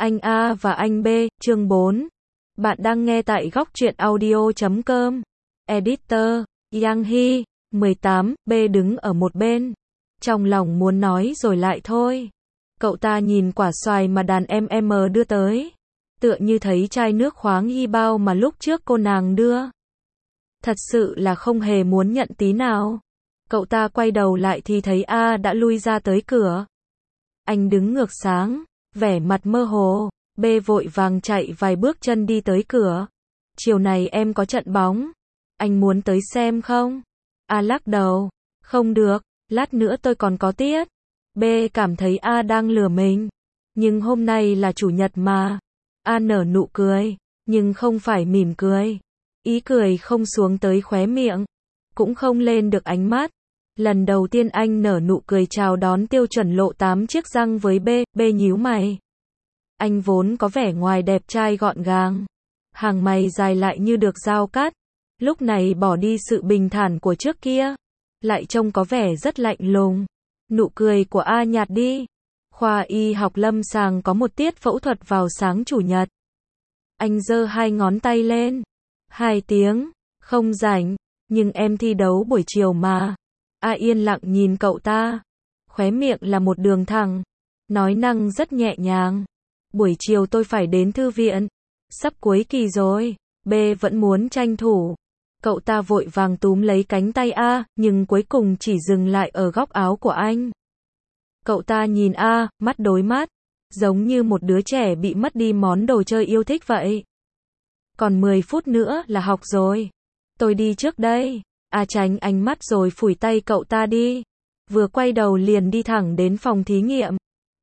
Anh A và anh B, chương 4. Bạn đang nghe tại góc truyện audio.com. Editor, Yang Hy, 18, B đứng ở một bên. Trong lòng muốn nói rồi lại thôi. Cậu ta nhìn quả xoài mà đàn em đưa tới. Tựa như thấy chai nước khoáng y bao mà lúc trước cô nàng đưa. Thật sự là không hề muốn nhận tí nào. Cậu ta quay đầu lại thì thấy A đã lui ra tới cửa. Anh đứng ngược sáng, vẻ mặt mơ hồ. B vội vàng chạy vài bước chân đi tới cửa. Chiều này em có trận bóng. Anh muốn tới xem không? A lắc đầu. Không được, lát nữa tôi còn có tiết. B cảm thấy A đang lừa mình. Nhưng hôm nay là chủ nhật mà. A nở nụ cười, nhưng không phải mỉm cười. Ý cười không xuống tới khóe miệng, cũng không lên được ánh mắt. Lần đầu tiên anh nở nụ cười chào đón tiêu chuẩn lộ 8 chiếc răng với B. B nhíu mày. Anh vốn có vẻ ngoài đẹp trai gọn gàng, hàng mày dài lại như được dao cắt. Lúc này bỏ đi sự bình thản của trước kia, lại trông có vẻ rất lạnh lùng. Nụ cười của A nhạt đi. Khoa y học lâm sàng có một tiết phẫu thuật vào sáng chủ nhật. Anh giơ hai ngón tay lên. 2 tiếng, không rảnh, nhưng em thi đấu buổi chiều mà. A yên lặng nhìn cậu ta. Khóe miệng là một đường thẳng. Nói năng rất nhẹ nhàng. Buổi chiều tôi phải đến thư viện. Sắp cuối kỳ rồi. B vẫn muốn tranh thủ. Cậu ta vội vàng túm lấy cánh tay A, nhưng cuối cùng chỉ dừng lại ở góc áo của anh. Cậu ta nhìn A, mắt đối mắt. Giống như một đứa trẻ bị mất đi món đồ chơi yêu thích vậy. Còn 10 phút nữa là học rồi. Tôi đi trước đây. A tránh ánh mắt rồi phủi tay cậu ta đi. Vừa quay đầu liền đi thẳng đến phòng thí nghiệm.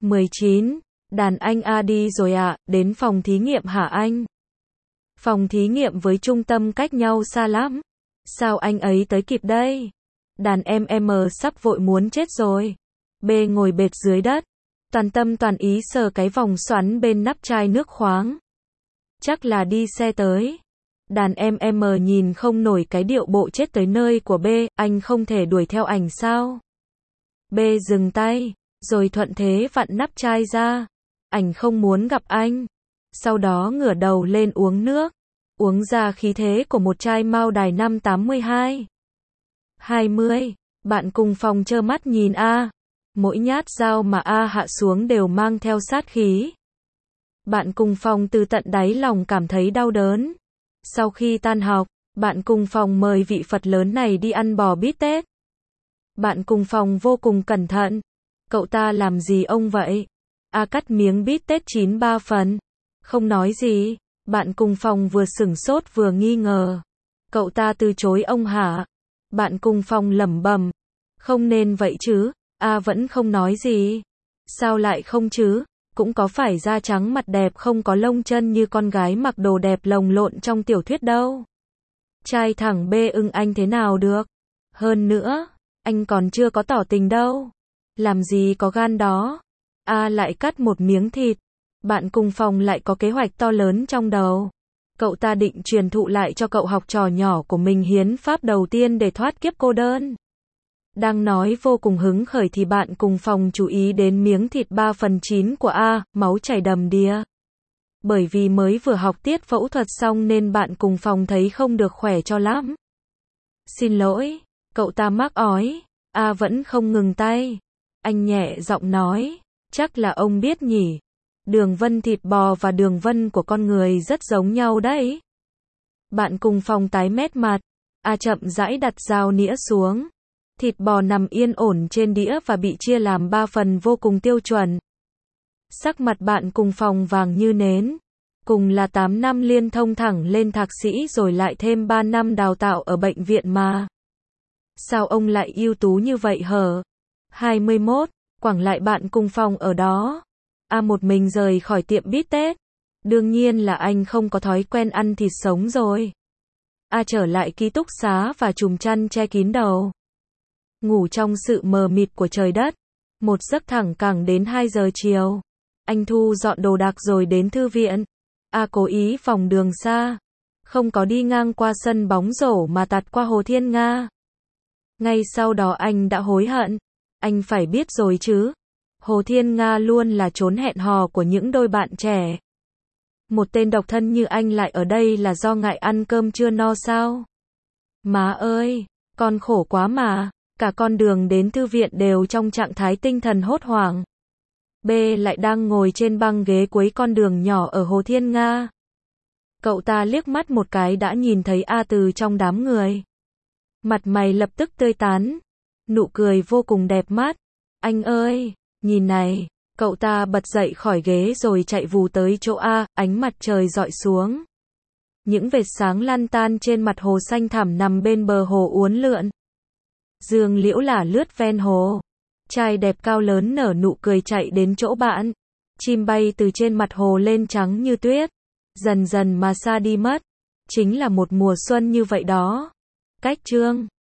19. Đàn anh A đi rồi ạ, đến phòng thí nghiệm hả anh? Phòng thí nghiệm với trung tâm cách nhau xa lắm. Sao anh ấy tới kịp đây? Đàn em sắp vội muốn chết rồi. B ngồi bệt dưới đất. Toàn tâm toàn ý sờ cái vòng xoắn bên nắp chai nước khoáng. Chắc là đi xe tới. Đàn em nhìn không nổi cái điệu bộ chết tới nơi của B, anh không thể đuổi theo ảnh sao? B dừng tay, rồi thuận thế vặn nắp chai ra. Ảnh không muốn gặp anh. Sau đó ngửa đầu lên uống nước. Uống ra khí thế của một chai Mao Đài năm 82. 20. Bạn cùng phòng trơ mắt nhìn A. Mỗi nhát dao mà A hạ xuống đều mang theo sát khí. Bạn cùng phòng từ tận đáy lòng cảm thấy đau đớn. Sau khi tan học, bạn cùng phòng mời vị Phật lớn này đi ăn bò bít tết. Bạn cùng phòng vô cùng cẩn thận. Cậu ta làm gì ông vậy? A cắt miếng bít tết 9/3 phần. Không nói gì. Bạn cùng phòng vừa sửng sốt vừa nghi ngờ. Cậu ta từ chối ông hả? Bạn cùng phòng lẩm bẩm. Không nên vậy chứ. A vẫn không nói gì. Sao lại không chứ? Cũng có phải da trắng mặt đẹp không có lông chân như con gái mặc đồ đẹp lồng lộn trong tiểu thuyết đâu. Trai thẳng B ưng anh thế nào được? Hơn nữa, anh còn chưa có tỏ tình đâu. Làm gì có gan đó. A lại cắt một miếng thịt. Bạn cùng phòng lại có kế hoạch to lớn trong đầu. Cậu ta định truyền thụ lại cho cậu học trò nhỏ của mình hiến pháp đầu tiên để thoát kiếp cô đơn. Đang nói vô cùng hứng khởi thì bạn cùng phòng chú ý đến miếng thịt 3/9 của A, máu chảy đầm đìa. Bởi vì mới vừa học tiết phẫu thuật xong nên bạn cùng phòng thấy không được khỏe cho lắm. Xin lỗi, cậu ta mắc ói. A vẫn không ngừng tay. Anh nhẹ giọng nói, chắc là ông biết nhỉ. Đường vân thịt bò và đường vân của con người rất giống nhau đấy. Bạn cùng phòng tái mét mặt. A chậm rãi đặt dao nĩa xuống. Thịt bò nằm yên ổn trên đĩa và bị chia làm 3 phần vô cùng tiêu chuẩn. Sắc mặt bạn cùng phòng vàng như nến. Cùng là 8 năm liên thông thẳng lên thạc sĩ rồi lại thêm 3 năm đào tạo ở bệnh viện mà. Sao ông lại ưu tú như vậy hở? 21. Quẳng lại bạn cùng phòng ở đó. A một mình rời khỏi tiệm bít tết. Đương nhiên là anh không có thói quen ăn thịt sống rồi. A trở lại ký túc xá và chùm chăn che kín đầu. Ngủ trong sự mờ mịt của trời đất. Một giấc thẳng cẳng đến 2 giờ chiều. Anh thu dọn đồ đạc rồi đến thư viện. A cố ý vòng đường xa. Không có đi ngang qua sân bóng rổ mà tạt qua Hồ Thiên Nga. Ngay sau đó anh đã hối hận. Anh phải biết rồi chứ. Hồ Thiên Nga luôn là chốn hẹn hò của những đôi bạn trẻ. Một tên độc thân như anh lại ở đây là do ngại ăn cơm chưa no sao? Má ơi, con khổ quá mà, cả con đường đến thư viện đều trong trạng thái tinh thần hốt hoảng. B lại đang ngồi trên băng ghế cuối con đường nhỏ ở Hồ Thiên Nga. Cậu ta liếc mắt một cái đã nhìn thấy A từ trong đám người. Mặt mày lập tức tươi tắn, nụ cười vô cùng đẹp mắt. Anh ơi, nhìn này, cậu ta bật dậy khỏi ghế rồi chạy vù tới chỗ A, ánh mặt trời rọi xuống. Những vệt sáng lăn tan trên mặt hồ xanh thẳm nằm bên bờ hồ uốn lượn. Dương liễu là lướt ven hồ. Trai đẹp cao lớn nở nụ cười chạy đến chỗ bạn. Chim bay từ trên mặt hồ lên trắng như tuyết. Dần dần mà xa đi mất. Chính là một mùa xuân như vậy đó. Cách chương